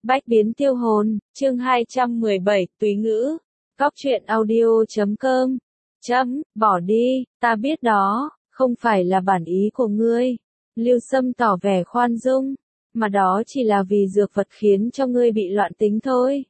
Bách biến tiêu hồn, chương 217, Túy ngữ. Góc truyện audio.com. Bỏ đi, ta biết đó, không phải là bản ý của ngươi. Lưu Sâm tỏ vẻ khoan dung, mà đó chỉ là vì dược vật khiến cho ngươi bị loạn tính thôi.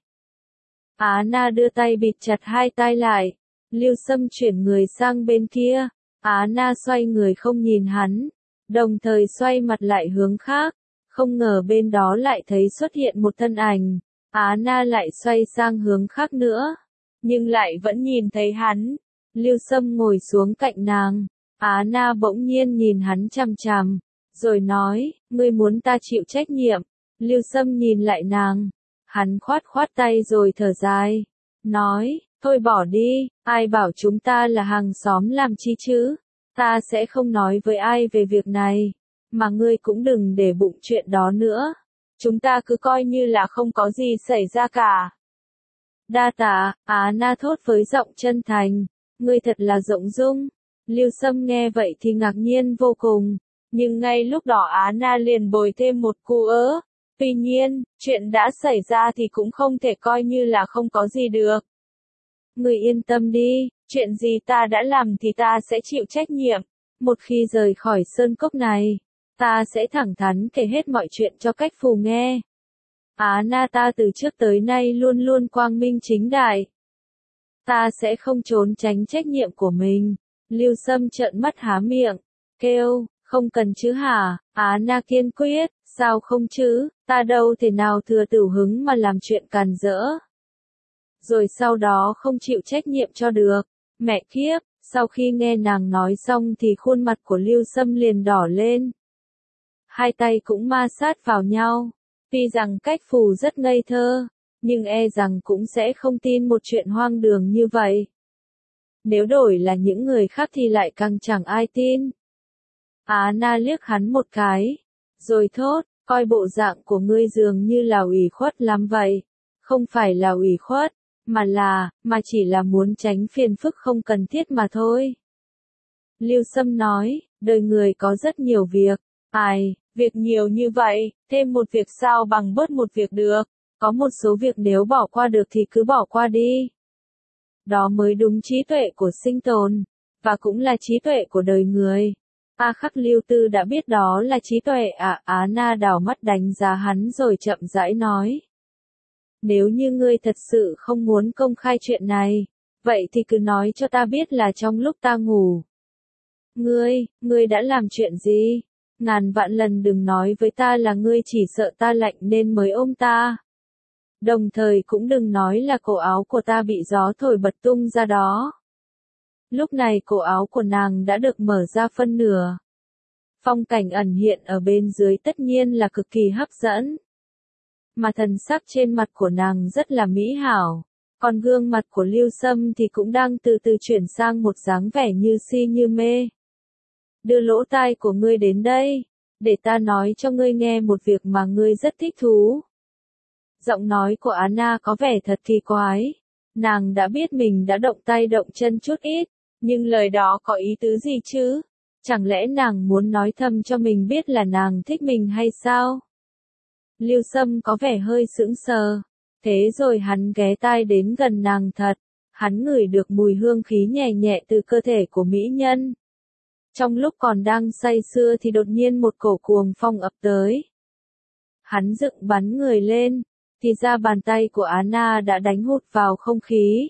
Á Na đưa tay bịt chặt hai tay lại. Lưu Sâm chuyển người sang bên kia. Á Na xoay người không nhìn hắn, đồng thời xoay mặt lại hướng khác. Không ngờ bên đó lại thấy xuất hiện một thân ảnh. Á Na lại xoay sang hướng khác nữa, nhưng lại vẫn nhìn thấy hắn. Lưu Sâm ngồi xuống cạnh nàng. Á Na bỗng nhiên nhìn hắn chằm chằm, rồi nói, ngươi muốn ta chịu trách nhiệm. Lưu Sâm nhìn lại nàng. Hắn khoát khoát tay rồi thở dài, nói, thôi bỏ đi, ai bảo chúng ta là hàng xóm làm chi chứ. Ta sẽ không nói với ai về việc này, mà ngươi cũng đừng để bụng chuyện đó nữa. Chúng ta cứ coi như là không có gì xảy ra cả. Đa tạ, Á Na thốt với giọng chân thành, ngươi thật là rộng dung. Lưu Sâm nghe vậy thì ngạc nhiên vô cùng, nhưng ngay lúc đó Á Na liền bồi thêm một cú ớ. Tuy nhiên, chuyện đã xảy ra thì cũng không thể coi như là không có gì được. Ngươi yên tâm đi, chuyện gì ta đã làm thì ta sẽ chịu trách nhiệm. Một khi rời khỏi sơn cốc này, ta sẽ thẳng thắn kể hết mọi chuyện cho Cách Phù nghe. Á Na, ta từ trước tới nay luôn luôn quang minh chính đại. Ta sẽ không trốn tránh trách nhiệm của mình. Lưu Sâm trợn mắt há miệng, kêu, không cần chứ hả? Á Na kiên quyết, sao không chứ, ta đâu thể nào thừa tửu hứng mà làm chuyện càn rỡ. Rồi sau đó không chịu trách nhiệm cho được. Mẹ kiếp, sau khi nghe nàng nói xong thì khuôn mặt của Lưu Sâm liền đỏ lên. Hai tay cũng ma sát vào nhau. Tuy rằng Cách Phù rất ngây thơ, nhưng e rằng cũng sẽ không tin một chuyện hoang đường như vậy. Nếu đổi là những người khác thì lại càng chẳng ai tin. Á Na liếc hắn một cái, rồi thốt, coi bộ dạng của ngươi dường như là ủy khuất lắm vậy. Không phải là ủy khuất, mà chỉ là muốn tránh phiền phức không cần thiết mà thôi. Lưu Sâm nói, đời người có rất nhiều việc. Việc nhiều như vậy, thêm một việc sao bằng bớt một việc được. Có một số việc nếu bỏ qua được thì cứ bỏ qua đi. Đó mới đúng trí tuệ của sinh tồn, và cũng là trí tuệ của đời người. A Khắc Lưu Tư đã biết đó là trí tuệ à? Á Na đảo mắt đánh giá hắn rồi chậm rãi nói. Nếu như ngươi thật sự không muốn công khai chuyện này, vậy thì cứ nói cho ta biết là trong lúc ta ngủ. Ngươi đã làm chuyện gì? Ngàn vạn lần đừng nói với ta là ngươi chỉ sợ ta lạnh nên mới ôm ta. Đồng thời cũng đừng nói là cổ áo của ta bị gió thổi bật tung ra đó. Lúc này cổ áo của nàng đã được mở ra phân nửa. Phong cảnh ẩn hiện ở bên dưới tất nhiên là cực kỳ hấp dẫn. Mà thần sắc trên mặt của nàng rất là mỹ hảo. Còn gương mặt của Lưu Sâm thì cũng đang từ từ chuyển sang một dáng vẻ như si như mê. Đưa lỗ tai của ngươi đến đây, để ta nói cho ngươi nghe một việc mà ngươi rất thích thú. Giọng nói của Á Na có vẻ thật kỳ quái. Nàng đã biết mình đã động tay động chân chút ít, nhưng lời đó có ý tứ gì chứ? Chẳng lẽ nàng muốn nói thầm cho mình biết là nàng thích mình hay sao? Lưu Sâm có vẻ hơi sững sờ. Thế rồi hắn ghé tai đến gần nàng thật. Hắn ngửi được mùi hương khí nhẹ nhẹ từ cơ thể của mỹ nhân. Trong lúc còn đang say sưa thì đột nhiên một cổ cuồng phong ập tới. Hắn dựng bắn người lên, thì ra bàn tay của Á Na đã đánh hụt vào không khí.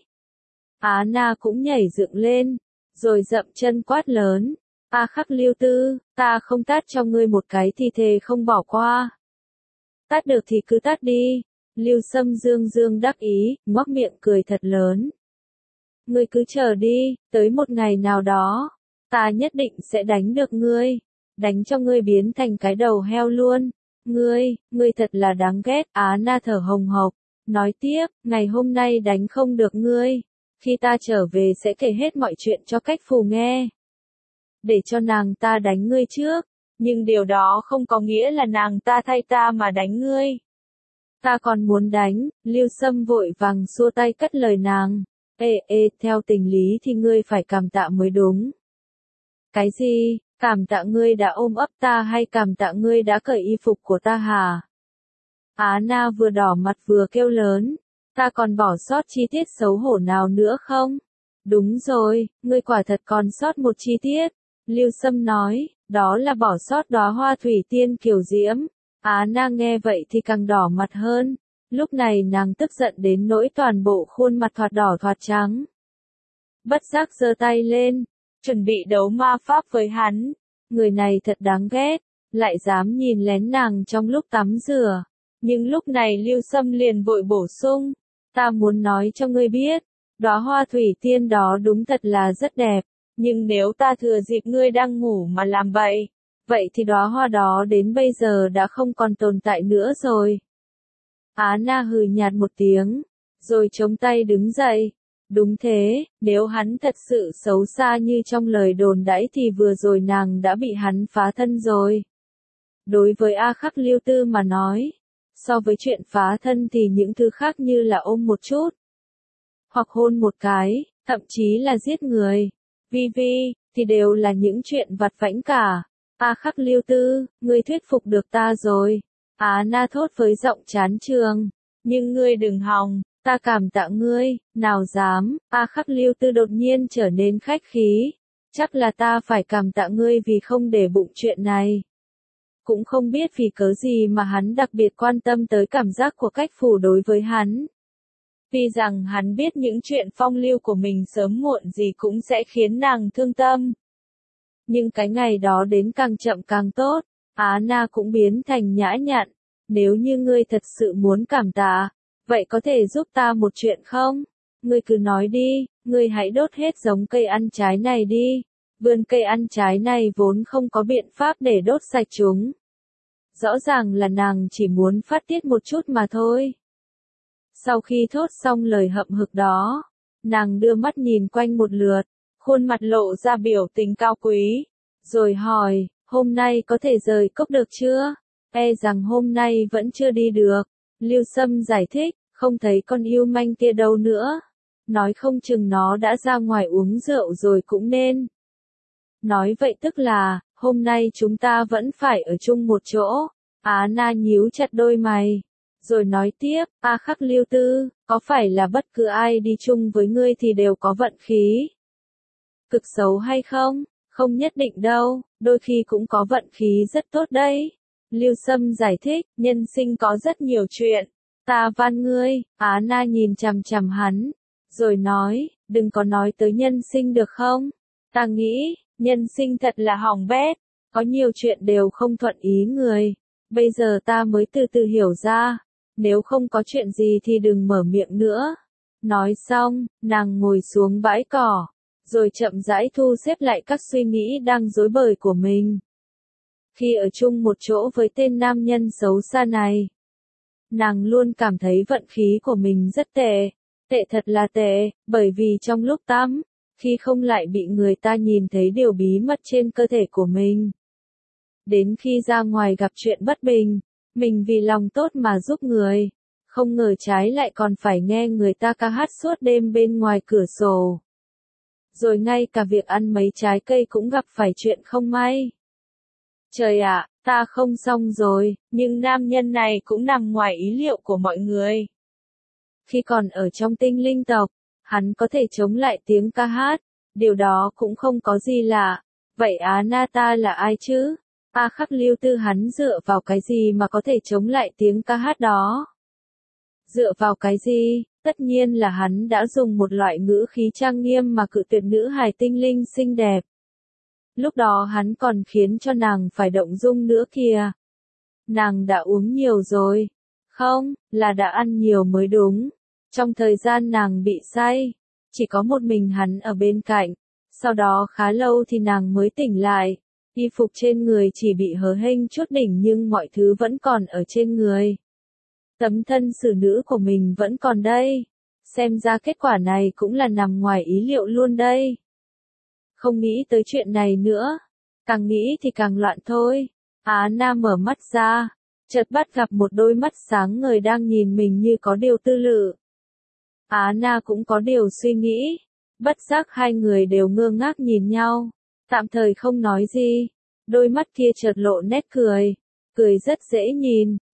Á Na cũng nhảy dựng lên, rồi dậm chân quát lớn. A Khắc Lưu Tư, ta không tát cho ngươi một cái thì thề không bỏ qua. Tát được thì cứ tát đi. Lưu Sâm dương dương đắc ý, ngoác miệng cười thật lớn. Ngươi cứ chờ đi, tới một ngày nào đó, ta nhất định sẽ đánh được ngươi. Đánh cho ngươi biến thành cái đầu heo luôn. Ngươi thật là đáng ghét. Á Na thở hồng hộc, nói tiếp, ngày hôm nay đánh không được ngươi. Khi ta trở về sẽ kể hết mọi chuyện cho Cách Phù nghe. Để cho nàng ta đánh ngươi trước, nhưng điều đó không có nghĩa là nàng ta thay ta mà đánh ngươi. Ta còn muốn đánh. Lưu Sâm vội vàng xua tay cắt lời nàng. Theo tình lý thì ngươi phải cảm tạ mới đúng. Cái gì? Cảm tạ ngươi đã ôm ấp ta hay cảm tạ ngươi đã cởi y phục của ta hả? Á Na vừa đỏ mặt vừa kêu lớn. Ta còn bỏ sót chi tiết xấu hổ nào nữa không? Đúng rồi, ngươi quả thật còn sót một chi tiết. Lưu Sâm nói, đó là bỏ sót đóa hoa thủy tiên kiều diễm. Á Na nghe vậy thì càng đỏ mặt hơn. Lúc này nàng tức giận đến nỗi toàn bộ khuôn mặt thoạt đỏ thoạt trắng. Bất giác giơ tay lên, chuẩn bị đấu ma pháp với hắn. Người này thật đáng ghét, lại dám nhìn lén nàng trong lúc tắm rửa. Nhưng lúc này Lưu Sâm liền vội bổ sung, ta muốn nói cho ngươi biết, đóa hoa thủy tiên đó đúng thật là rất đẹp, nhưng nếu ta thừa dịp ngươi đang ngủ mà làm vậy, vậy thì đóa hoa đó đến bây giờ đã không còn tồn tại nữa rồi. Á Na hừ nhạt một tiếng, rồi chống tay đứng dậy. Đúng thế, nếu hắn thật sự xấu xa như trong lời đồn đãi thì vừa rồi nàng đã bị hắn phá thân rồi. Đối với A Khắc Lưu Tư mà nói, so với chuyện phá thân thì những thứ khác như là ôm một chút, hoặc hôn một cái, thậm chí là giết người, thì đều là những chuyện vặt vãnh cả. A Khắc Lưu Tư, ngươi thuyết phục được ta rồi. Á Na thốt với giọng chán chường, nhưng ngươi đừng hòng, ta cảm tạ ngươi, nào dám. A Khắc Lưu Tư đột nhiên trở nên khách khí, chắc là ta phải cảm tạ ngươi vì không để bụng chuyện này. Cũng không biết vì cớ gì mà hắn đặc biệt quan tâm tới cảm giác của Cách Phù đối với hắn. Vì rằng hắn biết những chuyện phong lưu của mình sớm muộn gì cũng sẽ khiến nàng thương tâm. Nhưng cái ngày đó đến càng chậm càng tốt, Á Na cũng biến thành nhã nhặn. Nếu như ngươi thật sự muốn cảm tạ, vậy có thể giúp ta một chuyện không? Ngươi cứ nói đi, ngươi hãy đốt hết giống cây ăn trái này đi. Vườn cây ăn trái này vốn không có biện pháp để đốt sạch chúng. Rõ ràng là nàng chỉ muốn phát tiết một chút mà thôi. Sau khi thốt xong lời hậm hực đó, nàng đưa mắt nhìn quanh một lượt, khuôn mặt lộ ra biểu tình cao quý, rồi hỏi, hôm nay có thể rời cốc được chưa? E rằng hôm nay vẫn chưa đi được. Lưu Sâm giải thích, không thấy con yêu manh kia đâu nữa. Nói không chừng nó đã ra ngoài uống rượu rồi cũng nên. Nói vậy tức là, hôm nay chúng ta vẫn phải ở chung một chỗ. Á Na nhíu chặt đôi mày. Rồi nói tiếp, A Khắc Lưu Tư, có phải là bất cứ ai đi chung với ngươi thì đều có vận khí? Cực xấu hay không? Không nhất định đâu, đôi khi cũng có vận khí rất tốt đấy. Lưu Sâm giải thích, nhân sinh có rất nhiều chuyện. Ta van ngươi. Á Na nhìn chằm chằm hắn, rồi nói, đừng có nói tới nhân sinh được không? Ta nghĩ, nhân sinh thật là hỏng bét, có nhiều chuyện đều không thuận ý người. Bây giờ ta mới từ từ hiểu ra, nếu không có chuyện gì thì đừng mở miệng nữa. Nói xong, nàng ngồi xuống bãi cỏ, rồi chậm rãi thu xếp lại các suy nghĩ đang rối bời của mình. Khi ở chung một chỗ với tên nam nhân xấu xa này, nàng luôn cảm thấy vận khí của mình rất tệ, tệ thật là tệ, bởi vì trong lúc tắm, khi không lại bị người ta nhìn thấy điều bí mật trên cơ thể của mình. Đến khi ra ngoài gặp chuyện bất bình, mình vì lòng tốt mà giúp người, không ngờ trái lại còn phải nghe người ta ca hát suốt đêm bên ngoài cửa sổ. Rồi ngay cả việc ăn mấy trái cây cũng gặp phải chuyện không may. Trời ạ, ta không xong rồi, nhưng nam nhân này cũng nằm ngoài ý liệu của mọi người. Khi còn ở trong tinh linh tộc, hắn có thể chống lại tiếng ca hát, điều đó cũng không có gì lạ. Vậy Á Na ta là ai chứ? A Khắc Lưu Tư hắn dựa vào cái gì mà có thể chống lại tiếng ca hát đó? Dựa vào cái gì? Tất nhiên là hắn đã dùng một loại ngữ khí trang nghiêm mà cự tuyệt nữ hài tinh linh xinh đẹp. Lúc đó hắn còn khiến cho nàng phải động dung nữa kìa. Nàng đã uống nhiều rồi. Không, là đã ăn nhiều mới đúng. Trong thời gian nàng bị say, chỉ có một mình hắn ở bên cạnh. Sau đó khá lâu thì nàng mới tỉnh lại. Y phục trên người chỉ bị hớ hênh chút đỉnh nhưng mọi thứ vẫn còn ở trên người. Tấm thân xử nữ của mình vẫn còn đây. Xem ra kết quả này cũng là nằm ngoài ý liệu luôn đây. Không nghĩ tới chuyện này nữa. Càng nghĩ thì càng loạn thôi. Á Na mở mắt ra, chợt bắt gặp một đôi mắt sáng ngời đang nhìn mình như có điều tư lự. Á Na cũng có điều suy nghĩ. Bất giác hai người đều ngơ ngác nhìn nhau, tạm thời không nói gì. Đôi mắt kia chợt lộ nét cười, cười rất dễ nhìn,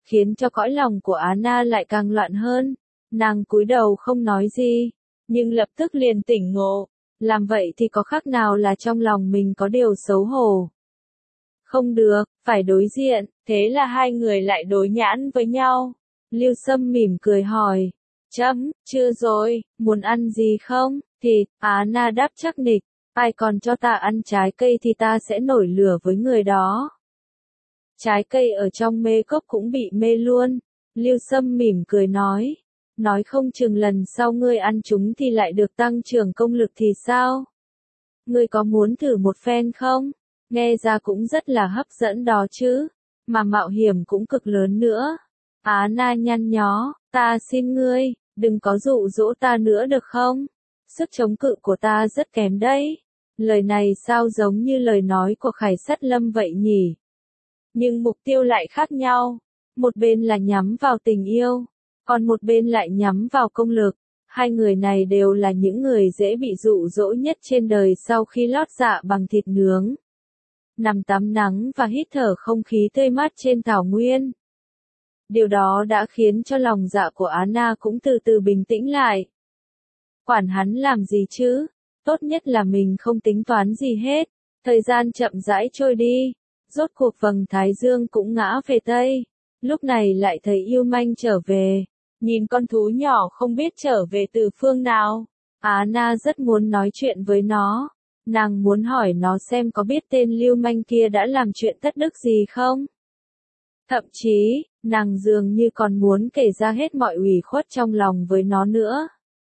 khiến cho cõi lòng của Anna lại càng loạn hơn. Nàng cúi đầu không nói gì, nhưng lập tức liền tỉnh ngộ. Làm vậy thì có khác nào là trong lòng mình có điều xấu hổ. Không được, phải đối diện, thế là hai người lại đối nhãn với nhau. Lưu Sâm mỉm cười hỏi, chưa rồi, muốn ăn gì không? Thịt, Anna đáp chắc nịch, ai còn cho ta ăn trái cây thì ta sẽ nổi lửa với người đó. Trái cây ở trong mê cốc cũng bị mê luôn. Lưu Sâm mỉm cười nói không chừng lần sau ngươi ăn chúng thì lại được tăng trưởng công lực thì sao? Ngươi có muốn thử một phen không? Nghe ra cũng rất là hấp dẫn đó chứ, mà mạo hiểm cũng cực lớn nữa. Anna nhăn nhó, ta xin ngươi, đừng có dụ dỗ ta nữa được không? Sức chống cự của ta rất kém đấy. Lời này sao giống như lời nói của Khải Sắt Lâm vậy nhỉ? Nhưng mục tiêu lại khác nhau. Một bên là nhắm vào tình yêu, còn một bên lại nhắm vào công lực. Hai người này đều là những người dễ bị dụ dỗ nhất trên đời sau khi lót dạ bằng thịt nướng. Nằm tắm nắng và hít thở không khí tươi mát trên thảo nguyên. Điều đó đã khiến cho lòng dạ của Anna cũng từ từ bình tĩnh lại. Quản hắn làm gì chứ? Tốt nhất là mình không tính toán gì hết. Thời gian chậm rãi trôi đi. Rốt cuộc vầng thái dương cũng ngã về Tây. Lúc này lại thấy Yêu Manh trở về. Nhìn con thú nhỏ không biết trở về từ phương nào. Anna rất muốn nói chuyện với nó. Nàng muốn hỏi nó xem có biết tên Lưu Manh kia đã làm chuyện thất đức gì không? Thậm chí, nàng dường như còn muốn kể ra hết mọi ủy khuất trong lòng với nó nữa.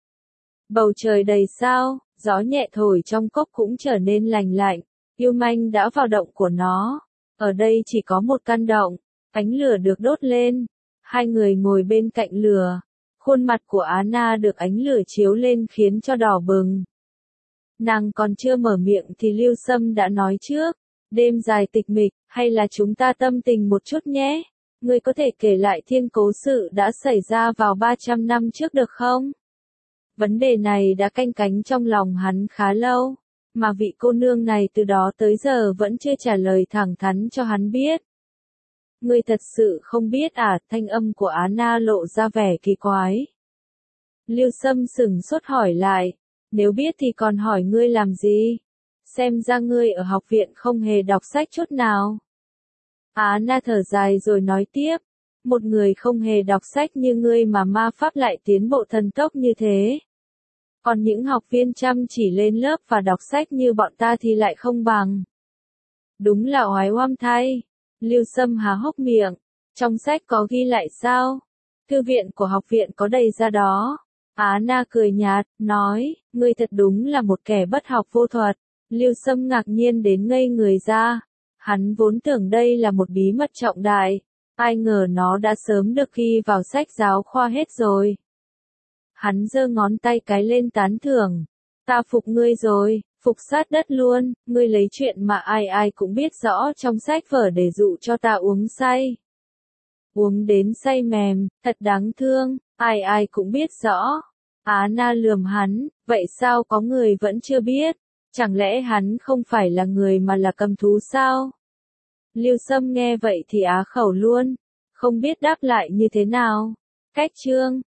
Bầu trời đầy sao, gió nhẹ thổi trong cốc cũng trở nên lành lạnh. Yêu Manh đã vào động của nó. Ở đây chỉ có một căn động, ánh lửa được đốt lên. Hai người ngồi bên cạnh lửa. Khuôn mặt của Anna được ánh lửa chiếu lên khiến cho đỏ bừng. Nàng còn chưa mở miệng thì Lưu Sâm đã nói trước. Đêm dài tịch mịch, hay là chúng ta tâm tình một chút nhé? Ngươi có thể kể lại thiên cố sự đã xảy ra vào 300 năm trước được không? Vấn đề này đã canh cánh trong lòng hắn khá lâu, mà vị cô nương này từ đó tới giờ vẫn chưa trả lời thẳng thắn cho hắn biết. Ngươi thật sự không biết à? Thanh âm của Anna lộ ra vẻ kỳ quái. Lưu Sâm sững sốt hỏi lại, nếu biết thì còn hỏi ngươi làm gì? Xem ra ngươi ở học viện không hề đọc sách chút nào. Anna thở dài rồi nói tiếp, một người không hề đọc sách như ngươi mà ma pháp lại tiến bộ thần tốc như thế. Còn những học viên chăm chỉ lên lớp và đọc sách như bọn ta thì lại không bằng. Đúng là oái oăm thay. Lưu Sâm há hốc miệng. Trong sách có ghi lại sao? Thư viện của học viện có đầy ra đó. Anna cười nhạt, nói, ngươi thật đúng là một kẻ bất học vô thuật. Lưu Sâm ngạc nhiên đến ngây người ra. Hắn vốn tưởng đây là một bí mật trọng đại. Ai ngờ nó đã sớm được ghi vào sách giáo khoa hết rồi. Hắn giơ ngón tay cái lên tán thưởng. Ta phục ngươi rồi, phục sát đất luôn, ngươi lấy chuyện mà ai ai cũng biết rõ trong sách vở để dụ cho ta uống say. Uống đến say mềm, thật đáng thương, ai ai cũng biết rõ. Anna lườm hắn, vậy sao có người vẫn chưa biết? Chẳng lẽ hắn không phải là người mà là cầm thú sao? Lưu Sâm nghe vậy thì á khẩu luôn, không biết đáp lại như thế nào. Cách chương